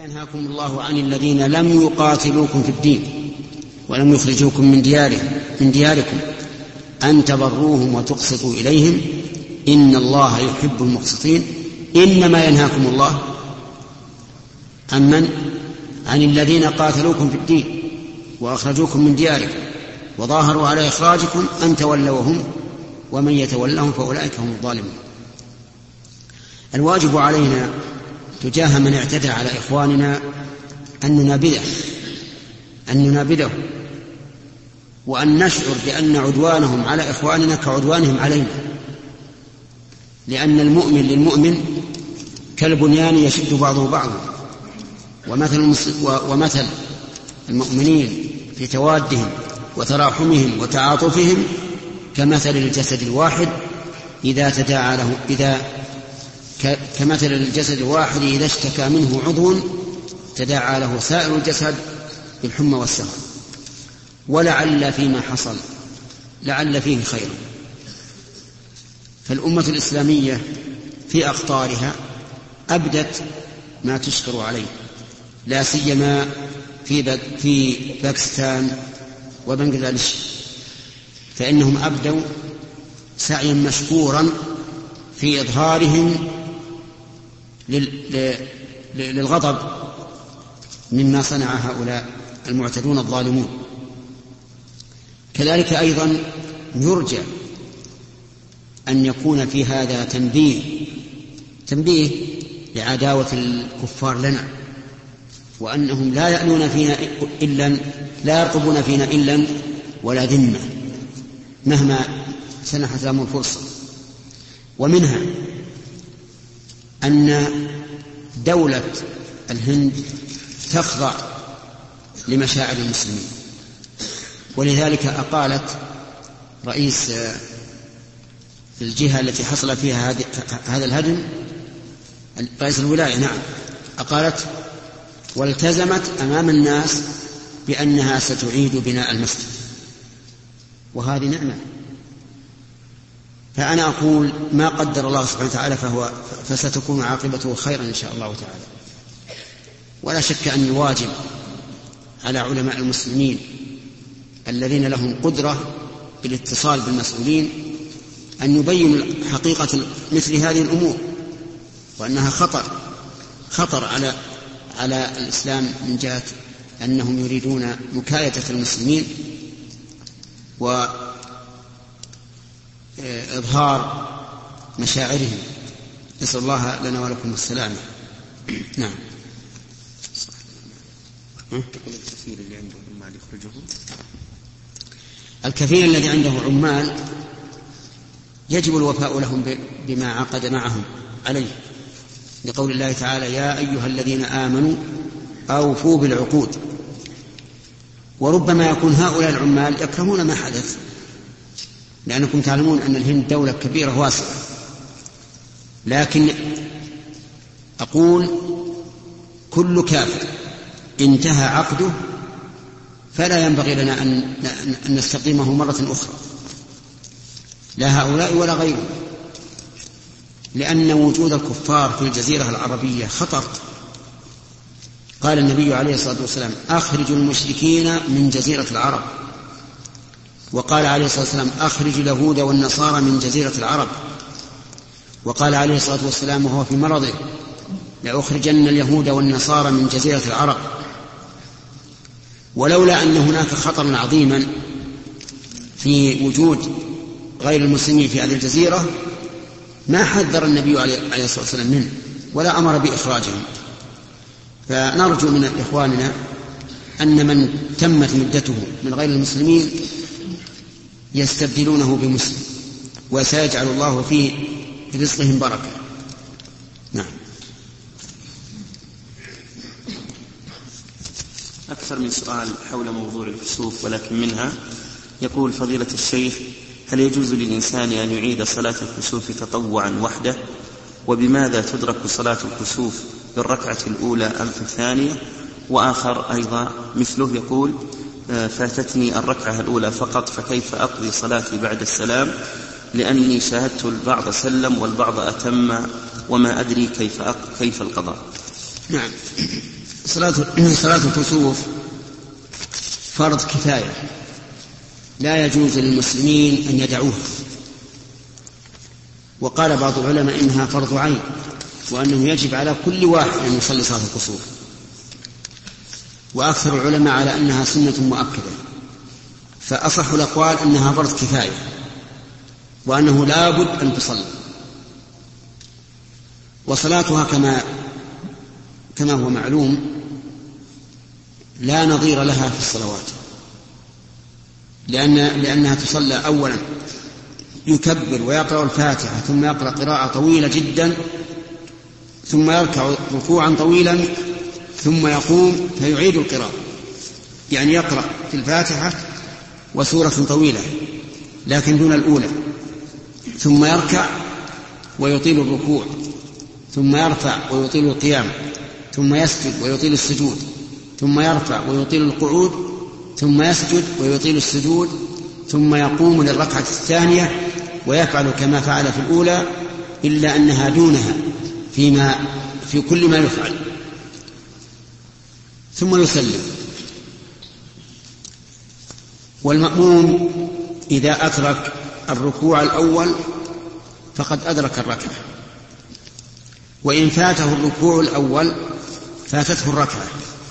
ينهاكم الله عن الذين لم يقاتلوكم في الدين ولم يخرجوكم من دياركم أن تبروهم وتقسطوا إليهم إن الله يحب المقسطين. إنما ينهاكم الله عن الذين قاتلوكم في الدين وأخرجوكم من دياركم وظاهروا على إخراجكم أن تولوهم ومن يتولهم فأولئك هم الظالمون. الواجب علينا تجاه من اعتدى على إخواننا أن ننابذه وأن نشعر بأن عدوانهم على إخواننا كعدوانهم علينا، لأن المؤمن للمؤمن كالبنيان يشد بعضه بعضا، ومثل المؤمنين في توادهم وتراحمهم وتعاطفهم كمثل الجسد الواحد كمثل الجسد الواحد إذا اشتكى منه عضو تداعى له سائر الجسد بالحمى والسهر. ولعل فيما حصل لعل فيه خير. فالأمة الإسلامية في أقطارها أبدت ما تشكر عليه، لا سيما في باكستان وبنغلاديش، فإنهم أبدوا سعيا مشكورا في إظهارهم للغضب مما صنع هؤلاء المعتدون الظالمون. كذلك أيضا يرجى أن يكون في هذا تنبيه لعداوة الكفار لنا، وأنهم لا يرقبون فينا إلا ولا ذمة مهما سنحت لهم الفرصة. ومنها أن دولة الهند تخضع لمشاعر المسلمين، ولذلك أقالت رئيس الجهة التي حصل فيها هذا الهدم، رئيس الولاية، أقالت والتزمت أمام الناس بأنها ستعيد بناء المسجد، وهذه نعمة. فأنا أقول ما قدر الله سبحانه وتعالى فستكون عاقبته خيرا إن شاء الله تعالى. ولا شك أن الواجب على علماء المسلمين الذين لهم قدرة بالاتصال بالمسؤولين أن يبينوا حقيقة مثل هذه الأمور، وأنها خطر على الإسلام من جهة أنهم يريدون مكايدة المسلمين وإظهار مشاعرهم. نسأل الله لنا ولكم السلامة. نعم. الكفيل الذي عنده عمال يجب الوفاء لهم بما عقد معهم عليه، لقول الله تعالى يا أيها الذين آمنوا أوفوا بالعقود. وربما يكون هؤلاء العمال يكرهون ما حدث، لأنكم تعلمون أن الهند دولة كبيرة واسعة، لكن أقول كل كافر انتهى عقده فلا ينبغي لنا أن نستقيمه مرة أخرى، لا هؤلاء ولا غيرهم، لأن وجود الكفار في الجزيرة العربية خطر. قال النبي عليه الصلاة والسلام أخرجوا المشركين من جزيرة العرب، وقال عليه الصلاة والسلام أخرجوا اليهود والنصارى من جزيرة العرب، وقال عليه الصلاة والسلام وهو في مرضه لأخرجن اليهود والنصارى من جزيرة العرب. ولولا أن هناك خطرا عظيما في وجود غير المسلمين في هذه الجزيرة ما حذر النبي عليه الصلاة والسلام منه ولا أمر بإخراجهم. فنرجو من إخواننا أن من تمت مدته من غير المسلمين يستبدلونه بمسلم، وسيجعل الله في رزقهم بركة. نعم. أكثر من سؤال حول موضوع الكسوف، ولكن منها يقول فضيلة الشيخ هل يجوز للإنسان أن يعيد صلاة الكسوف تطوعا وحده؟ وبماذا تدرك صلاة الكسوف بالركعة الأولى أم في الثانية؟ وآخر أيضا مثله يقول فاتتني الركعة الأولى فقط فكيف أقضي صلاتي بعد السلام، لأني شاهدت البعض سلم والبعض أتم وما أدري كيف القضاء. نعم. صلاة الكسوف فرض كفاية لا يجوز للمسلمين أن يدعوها، وقال بعض العلماء إنها فرض عين، وأنه يجب على كل واحد أن يصلي صلاة الكسوف، وأكثر العلماء على أنها سنة مؤكدة. فأصح الأقوال أنها فرض كفاية، وأنه لا بد أن تصلي، وصلاتها كما هو معلوم لا نظير لها في الصلوات، لأنها تصلى أولا يكبر ويقرأ الفاتحة، ثم يقرأ قراءة طويلة جدا، ثم يركع ركوعا طويلا، ثم يقوم فيعيد القراءة، يعني يقرأ في الفاتحة وسورة طويلة لكن دون الأولى، ثم يركع ويطيل الركوع، ثم يرفع ويطيل القيام، ثم يسجد ويطيل السجود، ثم يرفع ويطيل القعود، ثم يسجد ويطيل السجود، ثم يقوم للركعة الثانية ويفعل كما فعل في الأولى، إلا أنها دونها في كل ما يفعل، ثم يسلم. والمأموم إذا أدرك الركوع الأول فقد أدرك الركعة، وإن فاته الركوع الأول فاتته الركعة.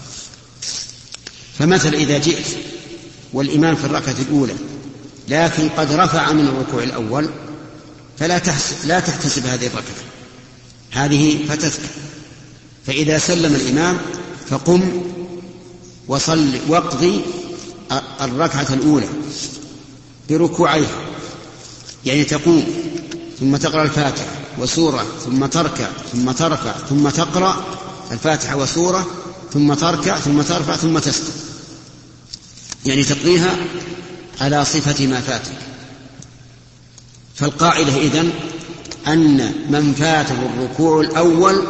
فمثل إذا جئت والإمام في الركعة الأولى لكن قد رفع من الركوع الأول فلا تحتسب هذه الركعة، هذه فتتك. فإذا سلم الإمام فقم وصل واقضي الركعة الأولى بركوعيها، يعني تقوم ثم تقرأ الفاتحة وسورة، ثم تركع ثم ترفع ثم تقرأ الفاتحة وسورة، ثم تركع ثم ترفع ثم تسجد، يعني تقضيها على صفة ما فاتك. فالقاعدة إذن أن من فاته الركوع الأول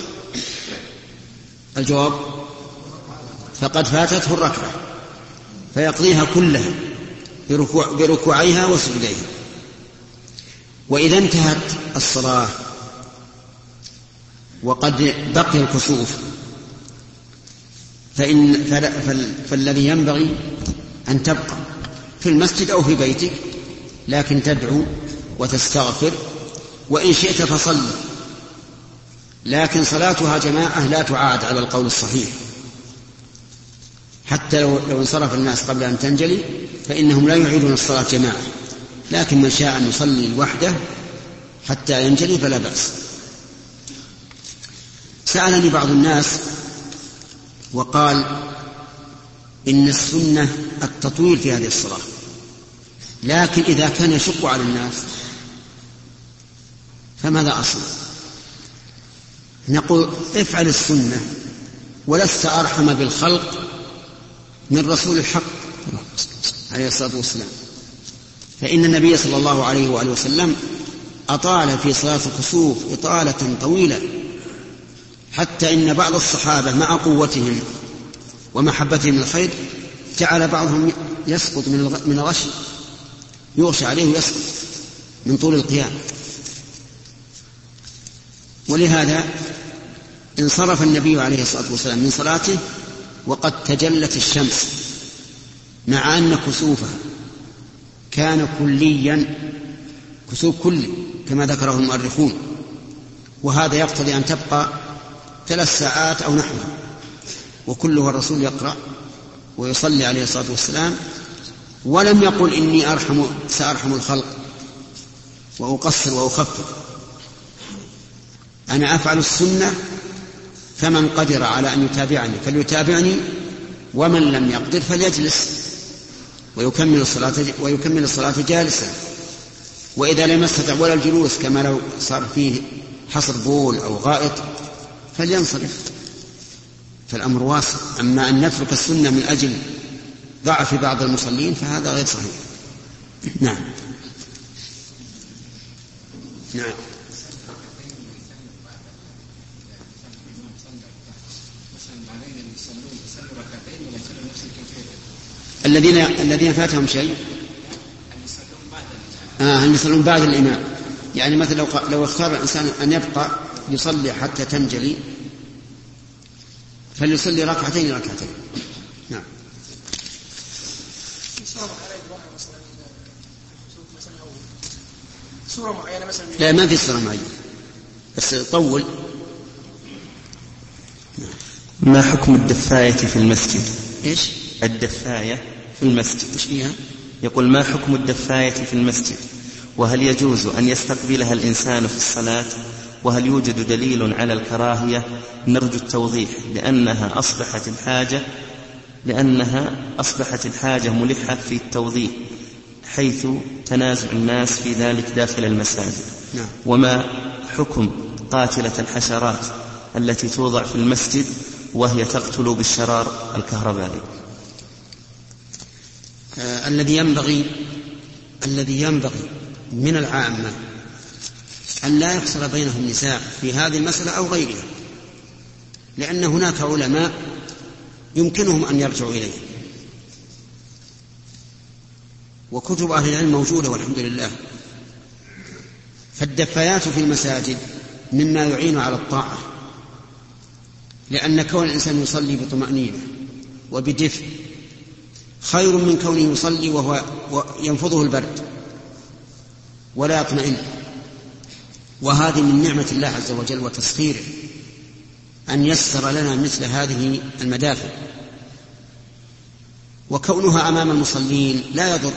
الجواب فقد فاتته الركعة، فيقضيها كلها بركوعيها وسجوديها. وإذا انتهت الصلاة وقد بقي الكسوف فالذي ينبغي أن تبقى في المسجد أو في بيتك، لكن تدعو وتستغفر، وإن شئت فصل، لكن صلاتها جماعة لا تعاد على القول الصحيح، حتى لو انصرف الناس قبل أن تنجلي فإنهم لا يعيدون الصلاة جماعة، لكن من شاء أن يصلي وحده حتى ينجلي فلا بأس. سألني بعض الناس وقال إن السنة التطويل في هذه الصلاة، لكن إذا كان يشق على الناس فماذا أصنع؟ نقول افعل السنة، ولست أرحم بالخلق من رسول الحق عليه الصلاة والسلام، فإن النبي صلى الله عليه وآله وسلم أطال في صلاة الكسوف إطالة طويلة، حتى إن بعض الصحابة مع قوتهم ومحبتهم للخير جعل بعضهم يسقط من الغش، يغشى عليه ويسقط من طول القيام. ولهذا انصرف النبي عليه الصلاة والسلام من صلاته وقد تجلت الشمس، مع أن كسوفها كان كليا، كسوف كلي كما ذكره المؤرخون، وهذا يقتضي أن تبقى 3 ساعات أو نحوها، وكله الرسول يقرأ ويصلي عليه الصلاة والسلام، ولم يقل إني سأرحم الخلق وأقصر وأخفف، أنا أفعل السنة، فمن قدر على أن يتابعني فليتابعني، ومن لم يقدر فليجلس ويكمل الصلاة جالسا، وإذا لم يستطع ولا الجلوس كما لو صار فيه حصر بول أو غائط فلينصرف، فالأمر واسع. أما أن نترك السنة من أجل ضعف بعض المصلين فهذا غير صحيح. نعم. الذين فاتهم شيء أن يصلون بعد الإمام، يعني مثلا لو اختار الإنسان أن يبقى يصلي حتى تنجلي فليصلي ركعتين. نعم. صورة معينة مثلا؟ لا، ما في صورة معينة، بس طول. ما حكم الدفاية في المسجد؟ إيش؟ الدفاية في المسجد إيش فيها؟ يقول: ما حكم الدفاية في المسجد؟ وهل يجوز أن يستقبلها الإنسان في الصلاة؟ وهل يوجد دليل على الكراهية؟ نرجو التوضيح لأنها أصبحت الحاجة ملحة في التوضيح، حيث تنازع الناس في ذلك داخل المساجد. نعم. وما حكم قاتلة الحشرات التي توضع في المسجد وهي تقتل بالشرار الكهربائي؟ الذي ينبغي من العامة أن لا يحصل بينهم نزاع في هذه المسألة أو غيرها، لأن هناك علماء يمكنهم أن يرجعوا إليه، وكتب أهل العلم موجودة والحمد لله. فالدفايات في المساجد مما يعين على الطاعة، لأن كون الإنسان يصلي بطمأنينة وبدفء خير من كونه يصلي وهو ينفضه البرد ولا يطمئن. وهذه من نعمة الله عز وجل وتسخيره أن يسر لنا مثل هذه المدافع، وكونها أمام المصلين لا يضر.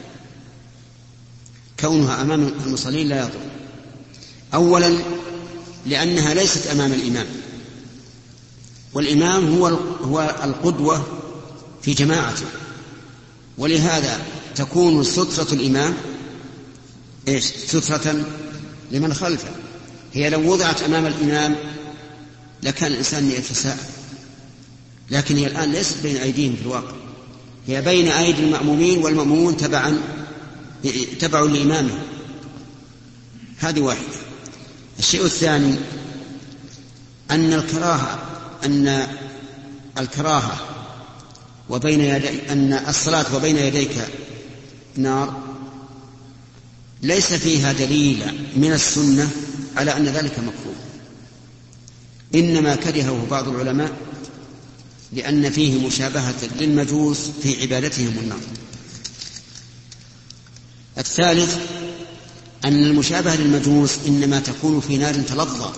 أولا لأنها ليست أمام الإمام، والإمام هو القدوة في جماعته، ولهذا تكون سترة الإمام سترة لمن خلفه. هي لو وضعت أمام الإمام لكان الإنسان يتساءل، لكن هي الآن ليست بين أيديهم في الواقع، هي بين أيدي المأمومين، والمأمومون تبع لإمامه. هذه واحدة. الشيء الثاني أن الكراهة أن الصلاة وبين يديك نار ليس فيها دليل من السنة على أن ذلك مكروه، إنما كرهه بعض العلماء لأن فيه مشابهة للمجوس في عبادتهم النار. الثالث أن المشابهة للمجوس إنما تكون في نار تلظى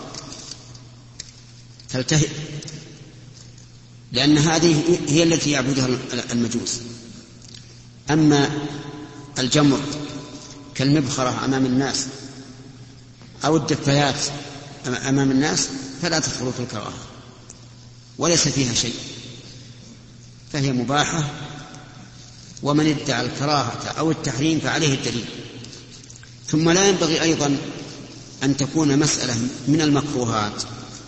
تلتهب، لأن هذه هي التي يعبدها المجوس. أما الجمر كالمبخرة أمام الناس أو الدفايات أمام الناس فلا تدخل في الكراهة وليس فيها شيء، فهي مباحة، ومن ادعى الكراهة أو التحريم فعليه الدليل. ثم لا ينبغي أيضا أن تكون مسألة من المكروهات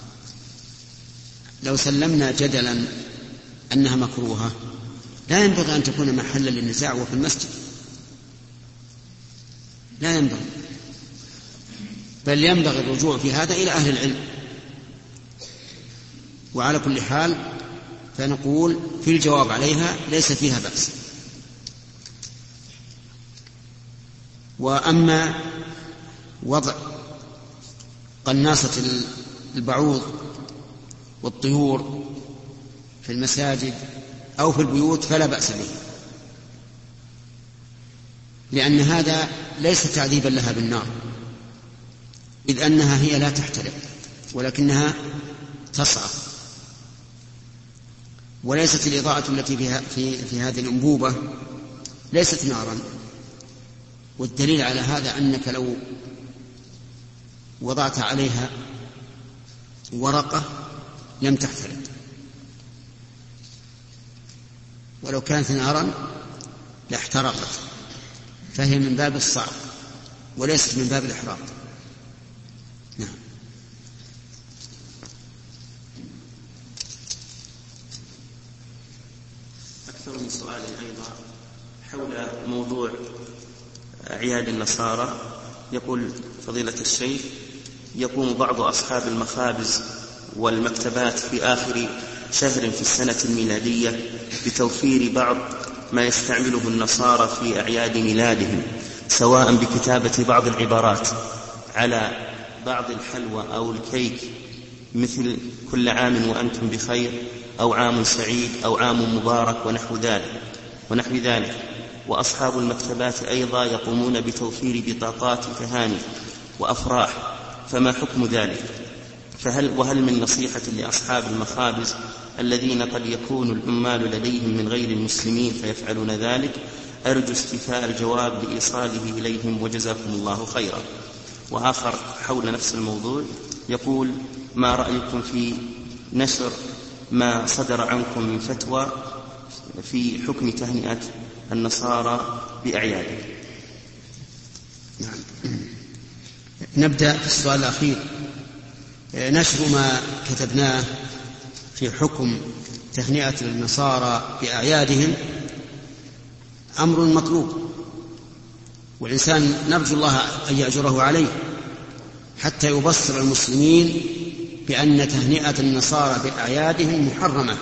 لو سلمنا جدلا أنها مكروهة لا ينبغي أن تكون محلا للنزاع وفي المسجد، لا ينبغي، بل ينبغي الرجوع في هذا إلى أهل العلم. وعلى كل حال فنقول في الجواب عليها ليس فيها بأس. وأما وضع قناصة البعوض والطيور في المساجد أو في البيوت فلا بأس به، لأن هذا ليس تعذيبا لها بالنار، إذ أنها هي لا تحترق ولكنها تصعق، وليست الإضاءة التي في هذه الأنبوبة ليست نارا. والدليل على هذا أنك لو وضعت عليها ورقة لم تحترق، ولو كانت نارا لاحترقت، فهي من باب الصعق وليست من باب الإحراق. نعم. أكثر من سؤال أيضا حول موضوع أعياد النصارى. يقول فضيلة الشيخ: يقوم بعض أصحاب المخابز والمكتبات في آخر شهر في السنة الميلادية بتوفير بعض ما يستعمله النصارى في أعياد ميلادهم، سواء بكتابة بعض العبارات على بعض الحلوى أو الكيك مثل كل عام وأنتم بخير أو عام سعيد أو عام مبارك ونحو ذلك. وأصحاب المكتبات أيضا يقومون بتوفير بطاقات تهاني وأفراح، فما حكم ذلك؟ وهل من نصيحة لأصحاب المخابز الذين قد يكون العمال لديهم من غير المسلمين فيفعلون ذلك؟ أرجو استيفاء الجواب لإيصاله إليهم، وجزاكم الله خيرا. وآخر حول نفس الموضوع يقول: ما رأيكم في نشر ما صدر عنكم من فتوى في حكم تهنئة النصارى بأعيادهم؟ نبدأ في السؤال الأخير. نشر ما كتبناه في حكم تهنئة النصارى بأعيادهم أمر مطلوب، والإنسان نرجو الله أن يأجره عليه حتى يبصر المسلمين بأن تهنئة النصارى بأعيادهم محرمة،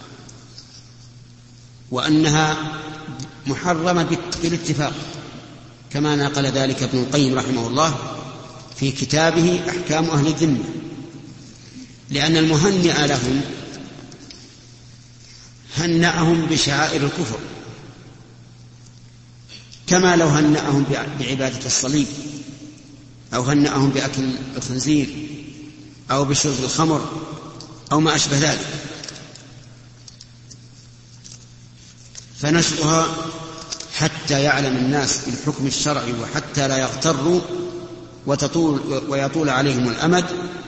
وأنها محرمة بالاتفاق، كما نقل ذلك ابن القيم رحمه الله في كتابه أحكام أهل الذمة، لأن المهنئ لهم هنأهم بشعائر الكفر، كما لو هنأهم بعبادة الصليب، أو هنأهم بأكل الخنزير، أو بشرب الخمر، أو ما أشبه ذلك. فنشرها حتى يعلم الناس بالحكم الشرعي، وحتى لا يغتروا ويطول عليهم الأمد.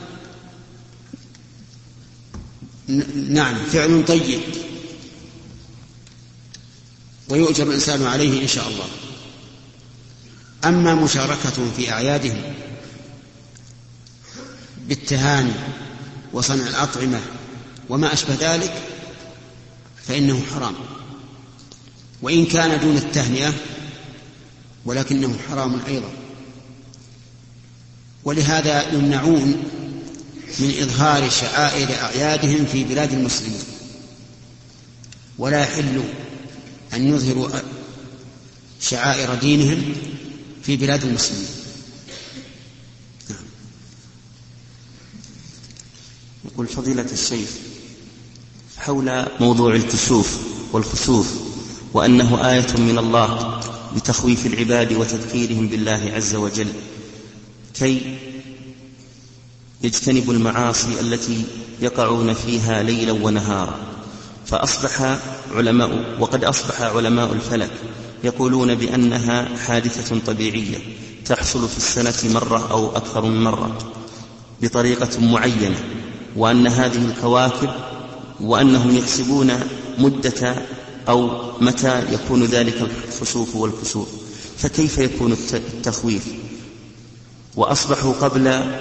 نعم، فعل طيب ويؤجر الإنسان عليه إن شاء الله. أما مشاركتهم في أعيادهم بالتهاني وصنع الأطعمة وما أشبه ذلك فإنه حرام، وإن كان دون التهنئة ولكنه حرام أيضا. ولهذا يمنعون من إظهار شعائر أعيادهم في بلاد المسلمين، ولا يحل أن يظهروا شعائر دينهم في بلاد المسلمين. يقول فضيلة الشيخ حول موضوع الكسوف والخسوف، وأنه آية من الله لتخويف العباد وتذكيرهم بالله عز وجل كي يجتنبوا المعاصي التي يقعون فيها ليلا ونهارا. وقد أصبح علماء الفلك يقولون بأنها حادثة طبيعية تحصل في السنة مرة أو أكثر من مرة بطريقة معينة، وأن هذه الكواكب وأنهم يحسبون مدة أو متى يكون ذلك الخسوف والكسوف، فكيف يكون التخويف؟ وأصبحوا قبل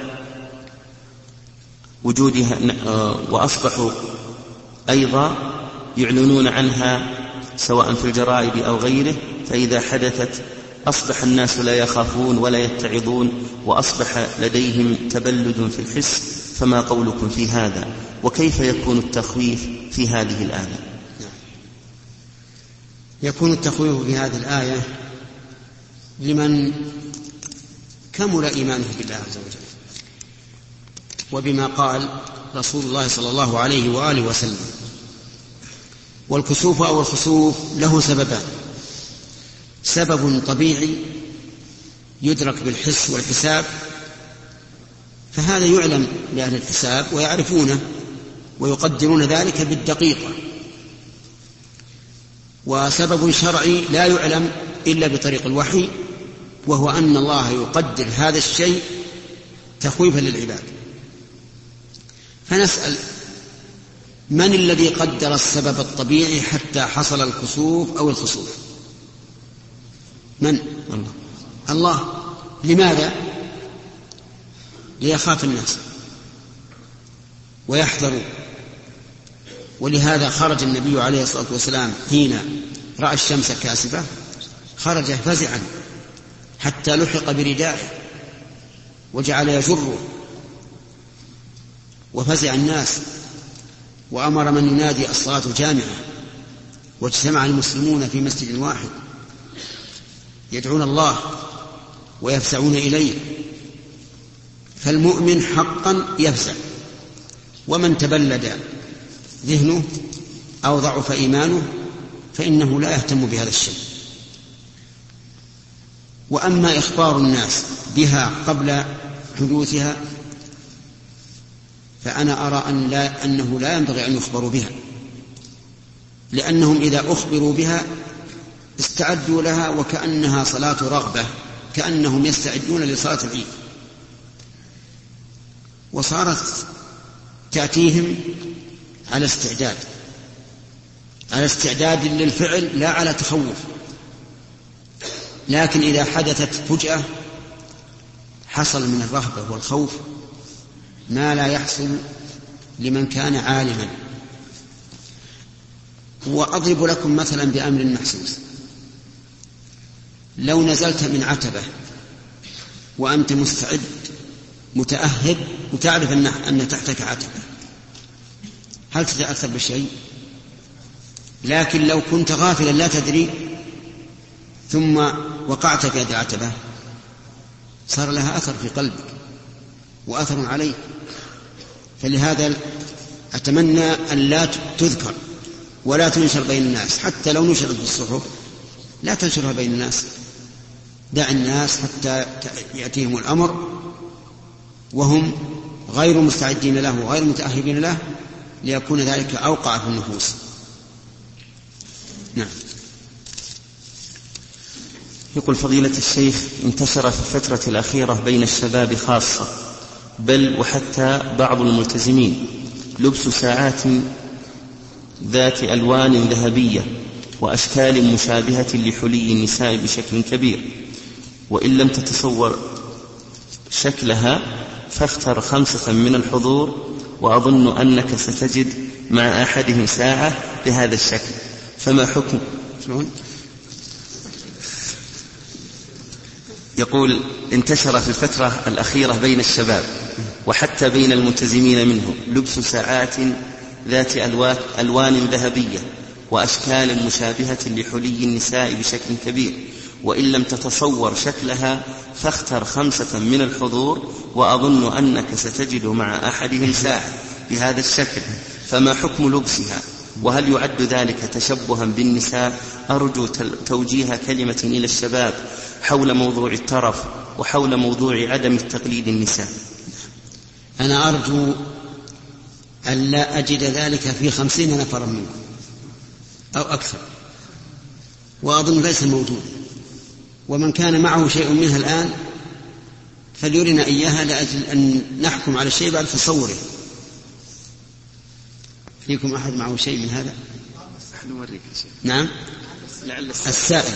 وجودها وأصبحوا أيضا يعلنون عنها سواء في الجرائد أو غيره، فإذا حدثت أصبح الناس لا يخافون ولا يتعظون، وأصبح لديهم تبلد في الحس. فما قولكم في هذا؟ وكيف يكون التخويف في هذه الآية؟ يكون التخويف في هذه الآية لمن كمل إيمانه بالله عز وجل، وبما قال رسول الله صلى الله عليه وآله وسلم. والكسوف أو الخسوف له سببان: سبب طبيعي يدرك بالحس والحساب، فهذا يعلم لأهل الحساب ويعرفونه ويقدرون ذلك بالدقيقة. وسبب شرعي لا يعلم إلا بطريق الوحي، وهو أن الله يقدر هذا الشيء تخويفا للعباد. فنسأل: من الذي قدر السبب الطبيعي حتى حصل الكسوف أو الخسوف؟ من؟ الله. لماذا؟ ليخاف الناس ويحذروا. ولهذا خرج النبي عليه الصلاة والسلام حين رأى الشمس كاسفة، خرج فزعا حتى لحق بردائه وجعل يجره، وفزع الناس، وأمر من ينادي الصلاة جامعة، واجتمع المسلمون في مسجد واحد يدعون الله ويفزعون إليه. فالمؤمن حقا يفزع ومن تبلد ذهنه أو ضعف إيمانه فإنه لا يهتم بهذا الشيء. وأما إخبار الناس بها قبل حدوثها فأنا أرى أنه لا ينبغي أن يخبروا بها، لأنهم إذا أخبروا بها استعدوا لها وكأنها صلاة رغبة، كأنهم يستعدون لصلاة العيد، وصارت تأتيهم على استعداد للفعل لا على تخوف. لكن إذا حدثت فجأة حصل من الرهبة والخوف ما لا يحصل لمن كان عالما. وأضرب لكم مثلا بأمر محسوس: لو نزلت من عتبة وأنت مستعد متأهب وتعرف أن تحتك عتبة، هل تتأثر بشيء؟ لكن لو كنت غافلا لا تدري ثم وقعت في هذه العتبة صار لها أثر في قلبك وأثر عليك. فلهذا أتمنى أن لا تذكر ولا تنشر بين الناس، حتى لو نشرت في الصحف لا تنشرها بين الناس، دع الناس حتى يأتيهم الأمر وهم غير مستعدين له وغير متأهبين له، ليكون ذلك أوقع في النفوس. نعم. يقول فضيلة الشيخ: انتشر في الفترة الأخيرة بين الشباب خاصة بل وحتى بعض الملتزمين لبس ساعات ذات ألوان ذهبية وأشكال مشابهة لحلي النساء بشكل كبير، وإن لم تتصور شكلها فاختر 5 من الحضور، وأظن أنك ستجد مع أحدهم ساعة بهذا الشكل، فما حكم؟ يقول: انتشر في الفترة الأخيرة بين الشباب وحتى بين الملتزمين منهم لبس ساعات ذات ألوان ذهبية وأشكال مشابهة لحلي النساء بشكل كبير، وإن لم تتصور شكلها فاختر 5 من الحضور، وأظن أنك ستجد مع أحدهم ساعة بهذا الشكل، فما حكم لبسها؟ وهل يعد ذلك تشبها بالنساء؟ أرجو توجيه كلمة إلى الشباب حول موضوع الترف وحول موضوع عدم التقليد النساء. أنا أرجو أن لا أجد ذلك في 50 نفرا منكم أو أكثر، وأظن ليس موجود. ومن كان معه شيء منها الآن فليرنا إياها لأجل أن نحكم على الشيء بعد تصوره. فيكم أحد معه شيء من هذا؟ نعم. السائل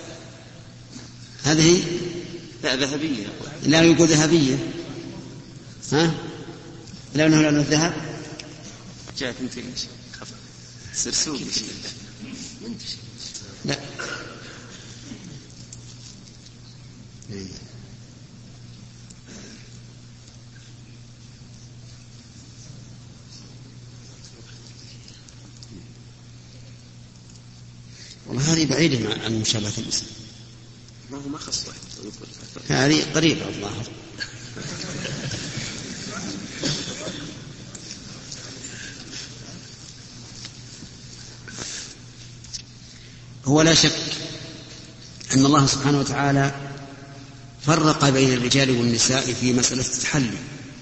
هذه لا ذهبية، لا يقول ذهبية، ها؟ لا أنه لأنه الذهب جاءت انت سرسوب. لا والله هذه بعيدة عن مشابهة الإنسان، ما هو ما خص واحد، هذه قريبة الظاهر. هو لا شك أن الله سبحانه وتعالى فرق بين الرجال والنساء في مسألة التحلي،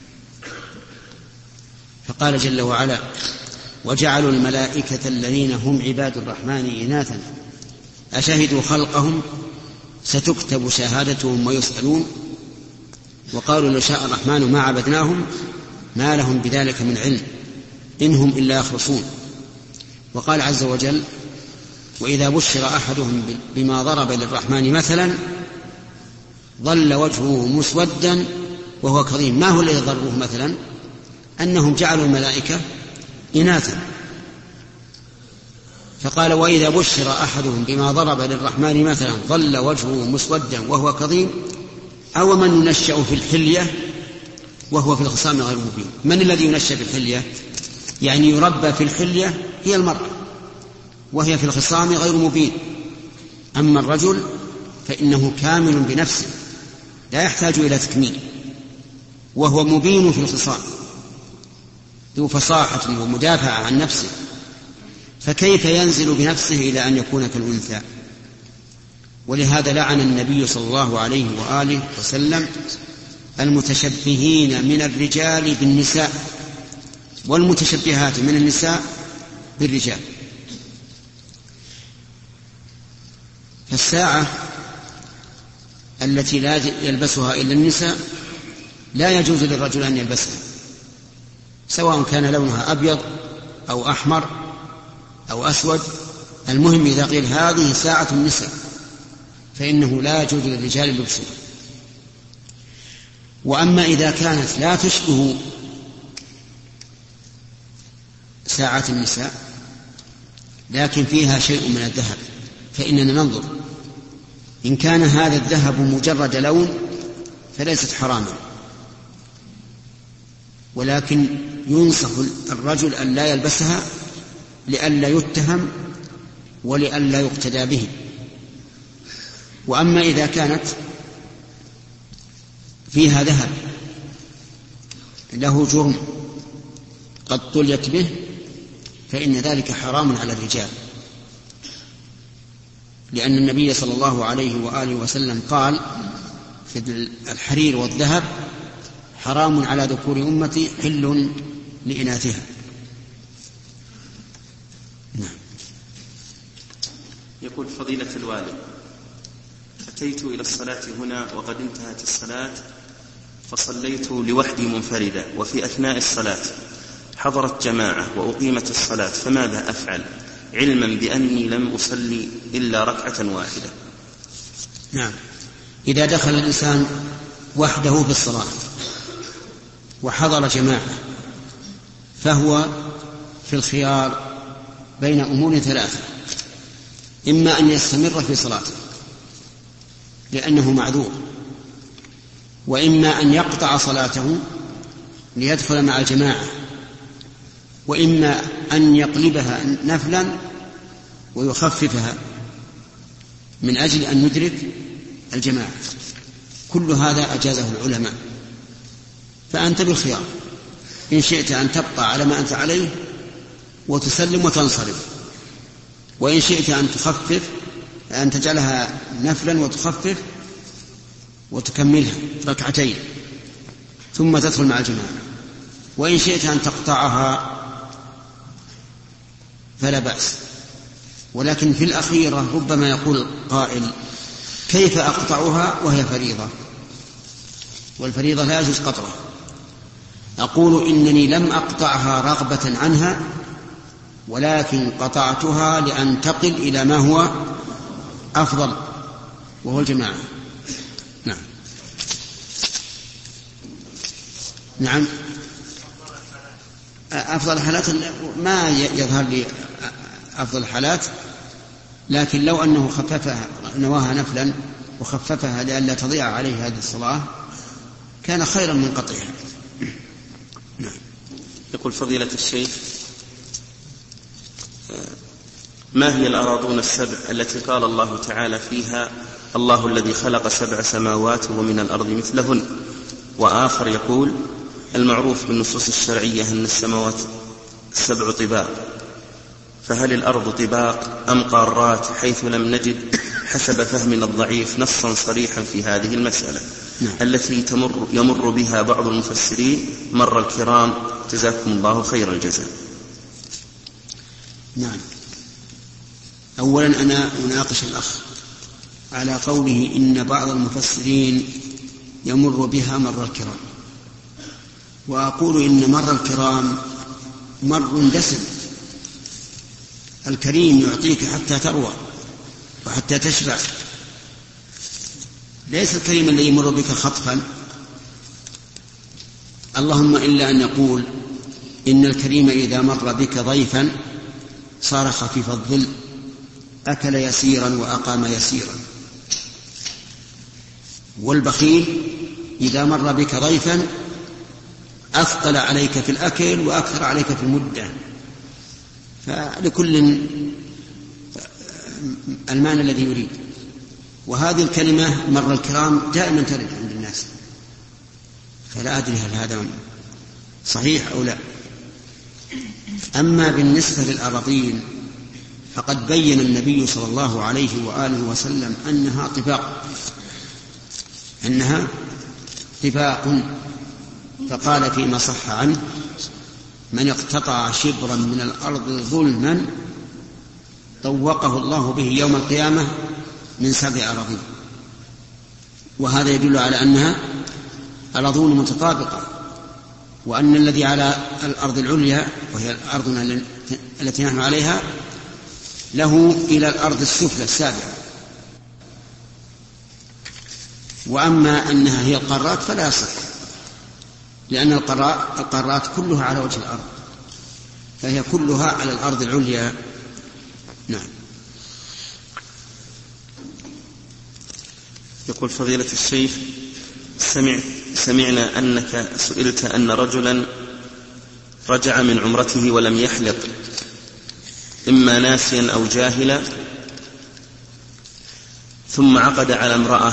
فقال جل وعلا: وجعلوا الملائكة الذين هم عباد الرحمن إناثا أشهدوا خلقهم ستكتب شهادتهم ويسألون وقالوا لو شاء الرحمن ما عبدناهم ما لهم بذلك من علم إن هم إلا يخرصون. وقال عز وجل: وإذا بشر أحدهم بما ضرب للرحمن مثلا ظل وجهه مسودا وهو كظيم. ما هو الذي ضربوه مثلا؟ أنهم جعلوا الملائكة إناثا، فقال: وإذا بشر أحدهم بما ضرب للرحمن مثلا ظل وجهه مسودا وهو كظيم أو من ينشأ في الحلية وهو في الخصام غير مبين. من الذي ينشأ في الحلية؟ يعني يربى في الحلية هي المرأة، وهي في الخصام غير مبين. أما الرجل فإنه كامل بنفسه لا يحتاج إلى تكميل، وهو مبين في الخصام ذو فصاحة ومدافعة عن نفسه، فكيف ينزل بنفسه إلى أن يكون كالأنثى؟ ولهذا لعن النبي صلى الله عليه وآله وسلم المتشبهين من الرجال بالنساء والمتشبهات من النساء بالرجال. فالساعة التي لا يلبسها إلا النساء لا يجوز للرجل أن يلبسها، سواء كان لونها أبيض أو أحمر أو أسود. المهم إذا قيل هذه ساعة النساء فإنه لا يجوز للرجال لبسها. وأما إذا كانت لا تشبه ساعة النساء لكن فيها شيء من الذهب فإننا ننظر، إن كان هذا الذهب مجرد لون فليست حراما، ولكن ينصح الرجل أن لا يلبسها لئلا يتهم ولئلا يقتدى به. وأما إذا كانت فيها ذهب له جرم قد طليت به فإن ذلك حرام على الرجال، لأن النبي صلى الله عليه وآله وسلم قال في الحرير والذهب حرام على ذكور أمتي حل لإناثها. نعم. يقول فضيلة الوالد: أتيت إلى الصلاة هنا وقد انتهت الصلاة فصليت لوحدي منفردا، وفي أثناء الصلاة حضرت جماعة وأقيمت الصلاة، فماذا أفعل علما بأني لم أصلي إلا ركعة واحدة؟ نعم، إذا دخل الإنسان وحده في الصلاة وحضر جماعة فهو في الخيار بين أمور ثلاثة: إما أن يستمر في صلاته لأنه معذور، وإما أن يقطع صلاته ليدخل مع الجماعة، وإما أن يقلبها نفلا ويخففها من أجل أن يدرك الجماعة. كل هذا أجازه العلماء، فأنت بالخيار، إن شئت أن تبقى على ما أنت عليه وتسلم وتنصرف، وإن شئت أن تخفف أن تجعلها نفلا وتخفف وتكملها ركعتين ثم تدخل مع الجماعة، وإن شئت أن تقطعها فلا بأس. ولكن في الأخيرة ربما يقول قائل: كيف أقطعها وهي فريضة؟ والفريضة لا يجوز قطعها. أقول: إنني لم أقطعها رغبة عنها، ولكن قطعتها لأنتقل إلى ما هو أفضل وهو الجماعة. نعم. نعم، أفضل الحالات ما يظهر لي أفضل الحالات، لكن لو أنه خففها نواها نفلا وخففها لئلا تضيع عليه هذه الصلاة كان خيرا من قطعها. نعم. يقول فضيلة الشيخ: ما هي الأراضون السبع التي قال الله تعالى فيها: الله الذي خلق 7 سماوات ومن الأرض مثلهن؟ وآخر يقول: المعروف بالنصوص الشرعية أن السماوات 7 طباق، فهل الأرض طباق أم قارات، حيث لم نجد حسب فهمنا الضعيف نصا صريحا في هذه المسألة التي يمر بها بعض المفسرين مر الكرام، جزاكم الله خير الجزاء. نعم. أولا أنا أناقش الأخ على قوله إن بعض المفسرين يمر بها مر الكرام، وأقول إن مر الكرام مر دسم. الكريم يعطيك حتى تروى وحتى تشبع، ليس الكريم الذي يمر بك خطفا. اللهم إلا أن يقول إن الكريم إذا مر بك ضيفا صار خفيف الظل، أكل يسيرا وأقام يسيرا. والبخيل إذا مر بك ضيفا أثقل عليك في الأكل وأكثر عليك في المدة، فلكل المعنى الذي يريد. وهذه الكلمة مر الكرام دائما ترد عند الناس، فلا أدري هل هذا صحيح أو لا. أما بالنسبة للأراضين فقد بين النبي صلى الله عليه وآله وسلم أنها طباق فقال فيما صح عنه: من اقتطع شبرا من الأرض ظلما طوقه الله به يوم القيامة من 7 أراضين. وهذا يدل على أنها أراضون متطابقة، وأن الذي على الأرض العليا وهي أرضنا التي نحن عليها له إلى الأرض السفلى السابعة. وأما أنها هي القارات فلا يصح، لأن القارات كلها على وجه الأرض، فهي كلها على الأرض العليا. نعم. يقول فضيلة الشيخ: سمعنا أنك سئلت أن رجلا رجع من عمرته ولم يحلق، إما ناسيا أو جاهلا، ثم عقد على امرأة،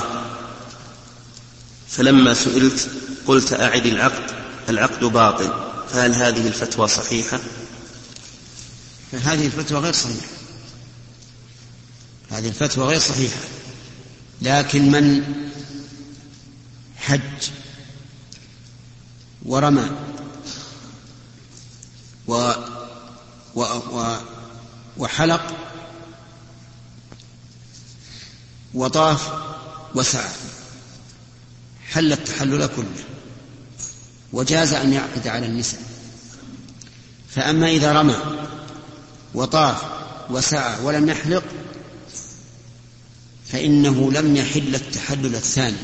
فلما سئلت قلت أعد العقد باطل، فهل هذه الفتوى صحيحة؟ هذه الفتوى غير صحيحة. لكن من حج ورمى وحلق وطاف وسعى حل التحلل كله، وجاز أن يعقد على النساء. فأما إذا رمى وطاف وسعى ولم يحلق فإنه لم يحل التحلل الثاني،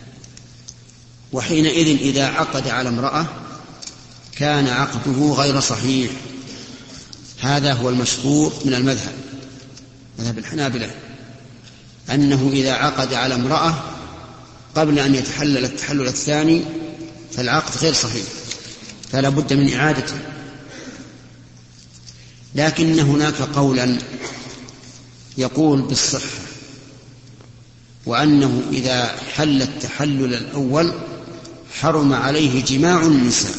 وحينئذ إذا عقد على امرأة كان عقده غير صحيح. هذا هو المشهور من مذهب الحنابلة، أنه إذا عقد على امرأة قبل أن يتحلل التحلل الثاني فالعقد غير صحيح، فلا بد من إعادته. لكن هناك قولا يقول بالصحة، وأنه إذا حل التحلل الأول حرم عليه جماع النساء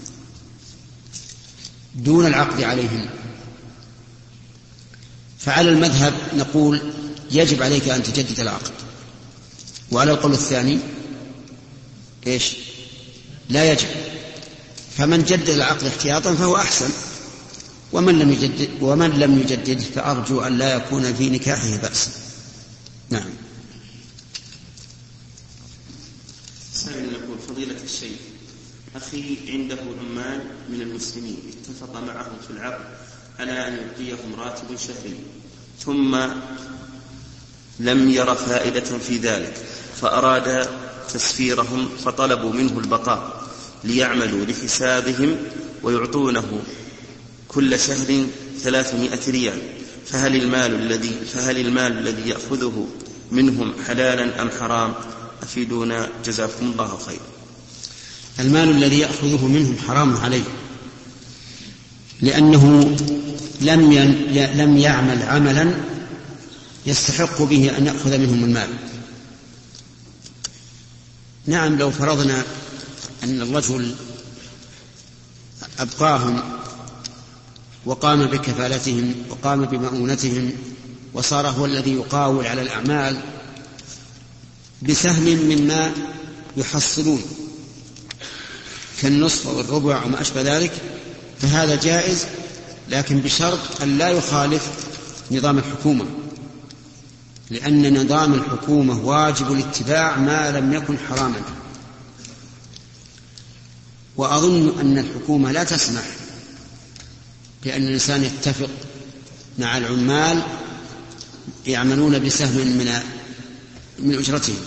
دون العقد عليهن. فعلى المذهب نقول يجب عليك أن تجدد العقد، وعلى القول الثاني لا يجب. فمن جدد العقد احتياطا فهو أحسن، ومن لم يجدد فأرجو أن لا يكون في نكاحه بأس. نعم. سائل يقول فضيلة الشيخ: أخي عنده عمال من المسلمين اتفق معهم في العقد على أن يعطيهم راتب شهري، ثم لم ير فائدة في ذلك فأراد تسفيرهم، فطلبوا منه البقاء ليعملوا لحسابهم ويعطونه كل شهر 300 ريال، فهل المال الذي يأخذه منهم حلالا أم حرام؟ أفيدونا جزاكم الله خير. المال الذي يأخذه منهم حرام عليه، لأنه لم يعمل عملا يستحق به أن يأخذ منهم المال. نعم، لو فرضنا أن الرجل أبقاهم وقام بكفالتهم وقام بمؤونتهم وصار هو الذي يقاول على الأعمال بسهم مما يحصلون كالنصف والربع وما أشبه ذلك، فهذا جائز، لكن بشرط أن لا يخالف نظام الحكومة، لأن نظام الحكومة واجب الاتباع ما لم يكن حراما. وأظن أن الحكومة لا تسمح بأن الإنسان يتفق مع العمال يعملون بسهم من أجرتهم.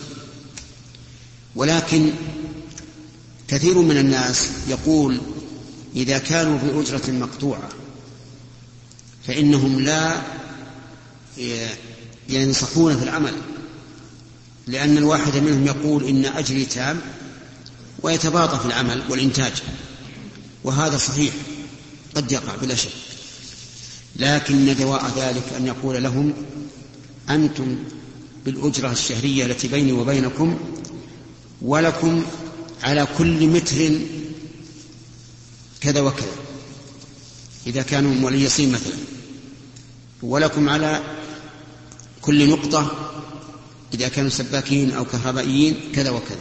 ولكن كثير من الناس يقول إذا كانوا بأجرة مقطوعة فإنهم لا ينصحون في العمل، لأن الواحد منهم يقول إن أجري تام ويتباطأ في العمل والإنتاج، وهذا صحيح قد يقع بلا شك. لكن دواء ذلك أن يقول لهم أنتم بالأجرة الشهرية التي بيني وبينكم، ولكم على كل متر كذا وكذا، إذا كانوا موليصين مثلا، ولكم على كل نقطة إذا كانوا سباكين أو كهربائيين كذا وكذا.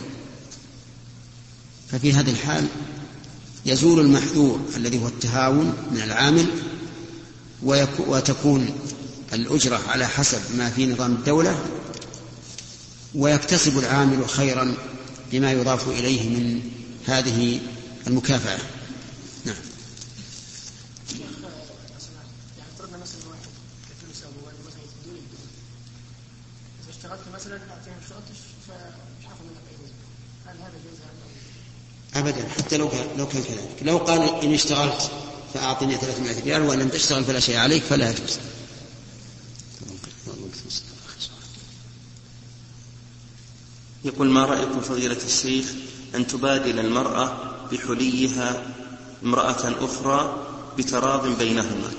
ففي هذه الحال يزول المحذور الذي هو التهاون من العامل، وتكون الأجرة على حسب ما في نظام الدولة، ويكتسب العامل خيرا بما يضاف إليه من هذه المكافأة. نعم. أبدا، حتى لو كان كذلك، لو قال إن اشتغلت فأعطني 300 ريال وإن لم تشتغل فلا شيء عليك، فلا يجوز. يقول: ما رأيكم فضيلة الشيخ أن تبادل المرأة بحليها امرأة أخرى بتراض بينهما؟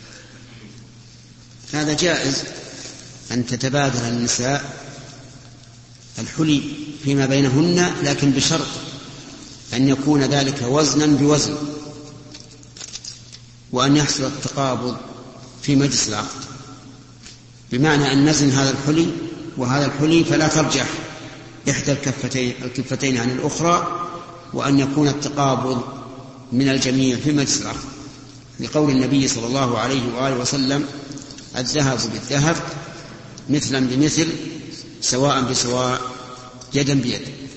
هذا جائز، أن تتبادل النساء الحلي فيما بينهن، لكن بشرط أن يكون ذلك وزنا بوزن، وأن يحصل التقابض في مجلس العقد، بمعنى أن نزن هذا الحلي وهذا الحلي فلا ترجح إحدى الكفتين عن الأخرى، وأن يكون التقابض من الجميع في مجلس العقد، لقول النبي صلى الله عليه وآله وسلم: الذهب بالذهب مثلا بمثل سواء بسواء يدا بيد.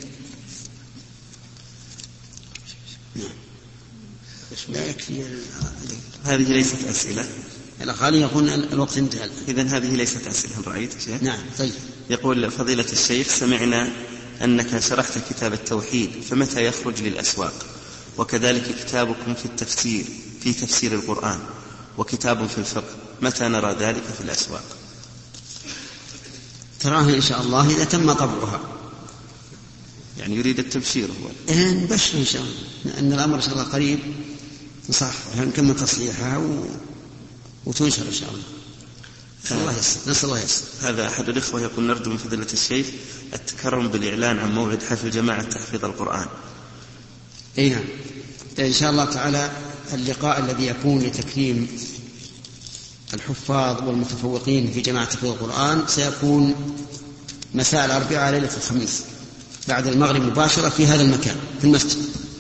لا يكفي. هذه ليست أسئلة. الأخواني يقول الوقت انتهى. إذن هذه ليست أسئلة، رأيت شيء؟ نعم. طيب. يقول: فضيلة الشيخ، سمعنا أنك شرحت كتاب التوحيد، فمتى يخرج للأسواق؟ وكذلك كتابكم في التفسير، في تفسير القرآن، وكتاب في الفقه، متى نرى ذلك في الأسواق؟ تراها إن شاء الله إذا تم طبعها. يعني يريد التبشير هو. نبشر إن شاء الله أن الأمر إن شاء الله قريب صح، نكمل تصليحها وتنشر إن شاء الله. نسأل الله يسر. هذا أحد الإخوة يقول: نرجو من فضيلة الشيخ التكرم بالإعلان عن موعد حفل جماعة تحفيظ القرآن. أي نعم، إن شاء الله تعالى اللقاء الذي يكون لتكريم الحفاظ والمتفوقين في جماعة تحفيظ القرآن سيكون مساء الأربعاء ليلة الخميس بعد المغرب مباشرة في هذا المكان في المسجد،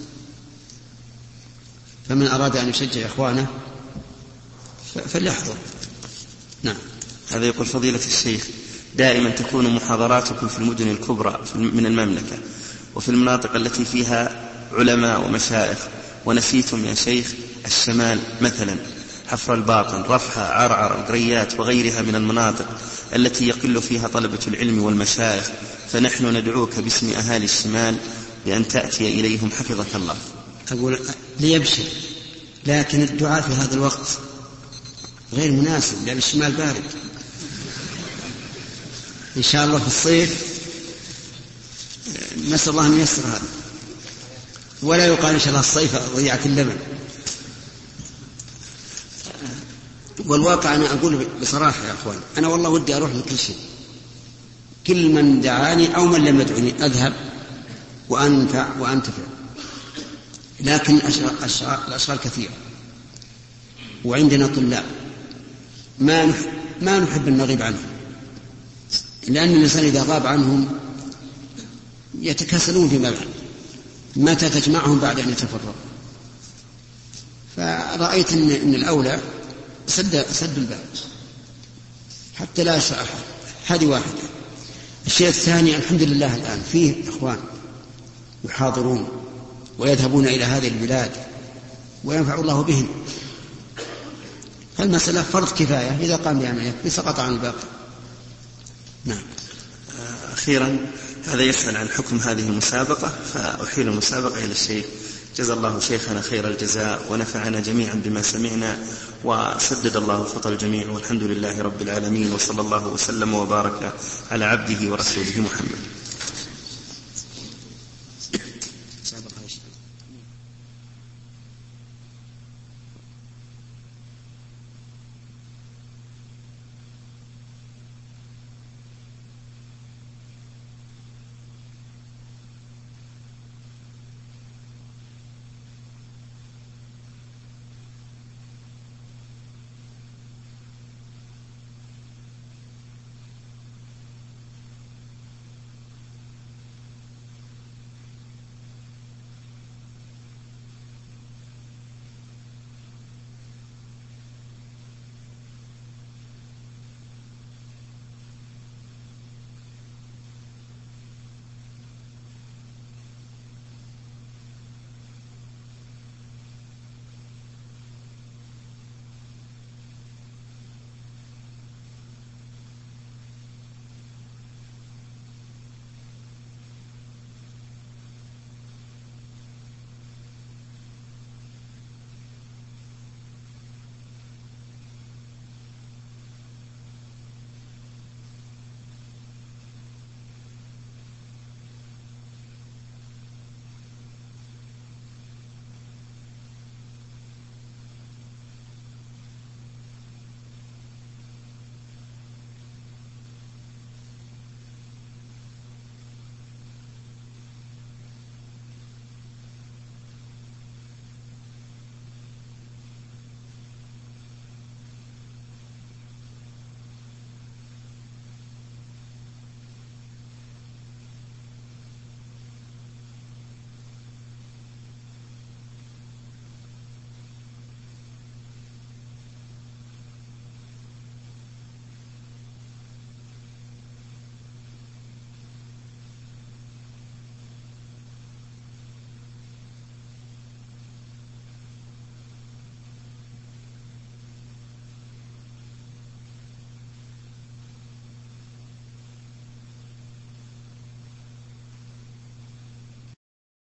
فمن أراد أن يشجع إخوانه فليحضر. نعم. هذا يقول: فضيلة الشيخ، دائما تكون محاضراتكم في المدن الكبرى من المملكة وفي المناطق التي فيها علماء ومشايخ، ونسيتم يا شيخ الشمال مثلا، حفر الباطن، رفحة، عرعر، القريات وغيرها من المناطق التي يقل فيها طلبة العلم والمشايخ، فنحن ندعوك باسم أهالي الشمال بأن تأتي إليهم حفظك الله. أقول ليبشر، لكن الدعاء في هذا الوقت غير مناسب لأن الشمال بارد. إن شاء الله في الصيف نسأل الله أن ييسر هذا، ولا يقال إن شاء الله الصيف ضيعة اللبن. والواقع أنا أقول بصراحة يا أخوان، أنا والله ودي أروح لكل شيء، كل من دعاني أو من لم يدعني أذهب وأنتفع، لكن الأشغال كثيرة، وعندنا طلاب ما نحب أن نغيب عنهم، لأن الإنسان إذا غاب عنهم يتكاسلون فيما بعد، متى تجمعهم بعد أن يتفرغوا. فرأيت أن الأولى سد الباب حتى لا يشاء أحد. هذه واحدة. الشيء الثاني، الحمد لله الآن فيه إخوان يحاضرون ويذهبون إلى هذه البلاد وينفع الله بهم. فالمسألة فرض كفاية، إذا قام بها سقط عن الباقي. نعم. أخيرا، هذا يسأل عن حكم هذه المسابقة، فأحيل المسابقة إلى الشيخ. جزا الله شيخنا خير الجزاء، ونفعنا جميعا بما سمعنا، وسدد الله خطى الجميع، والحمد لله رب العالمين، وصلى الله وسلم وبارك على عبده ورسوله محمد.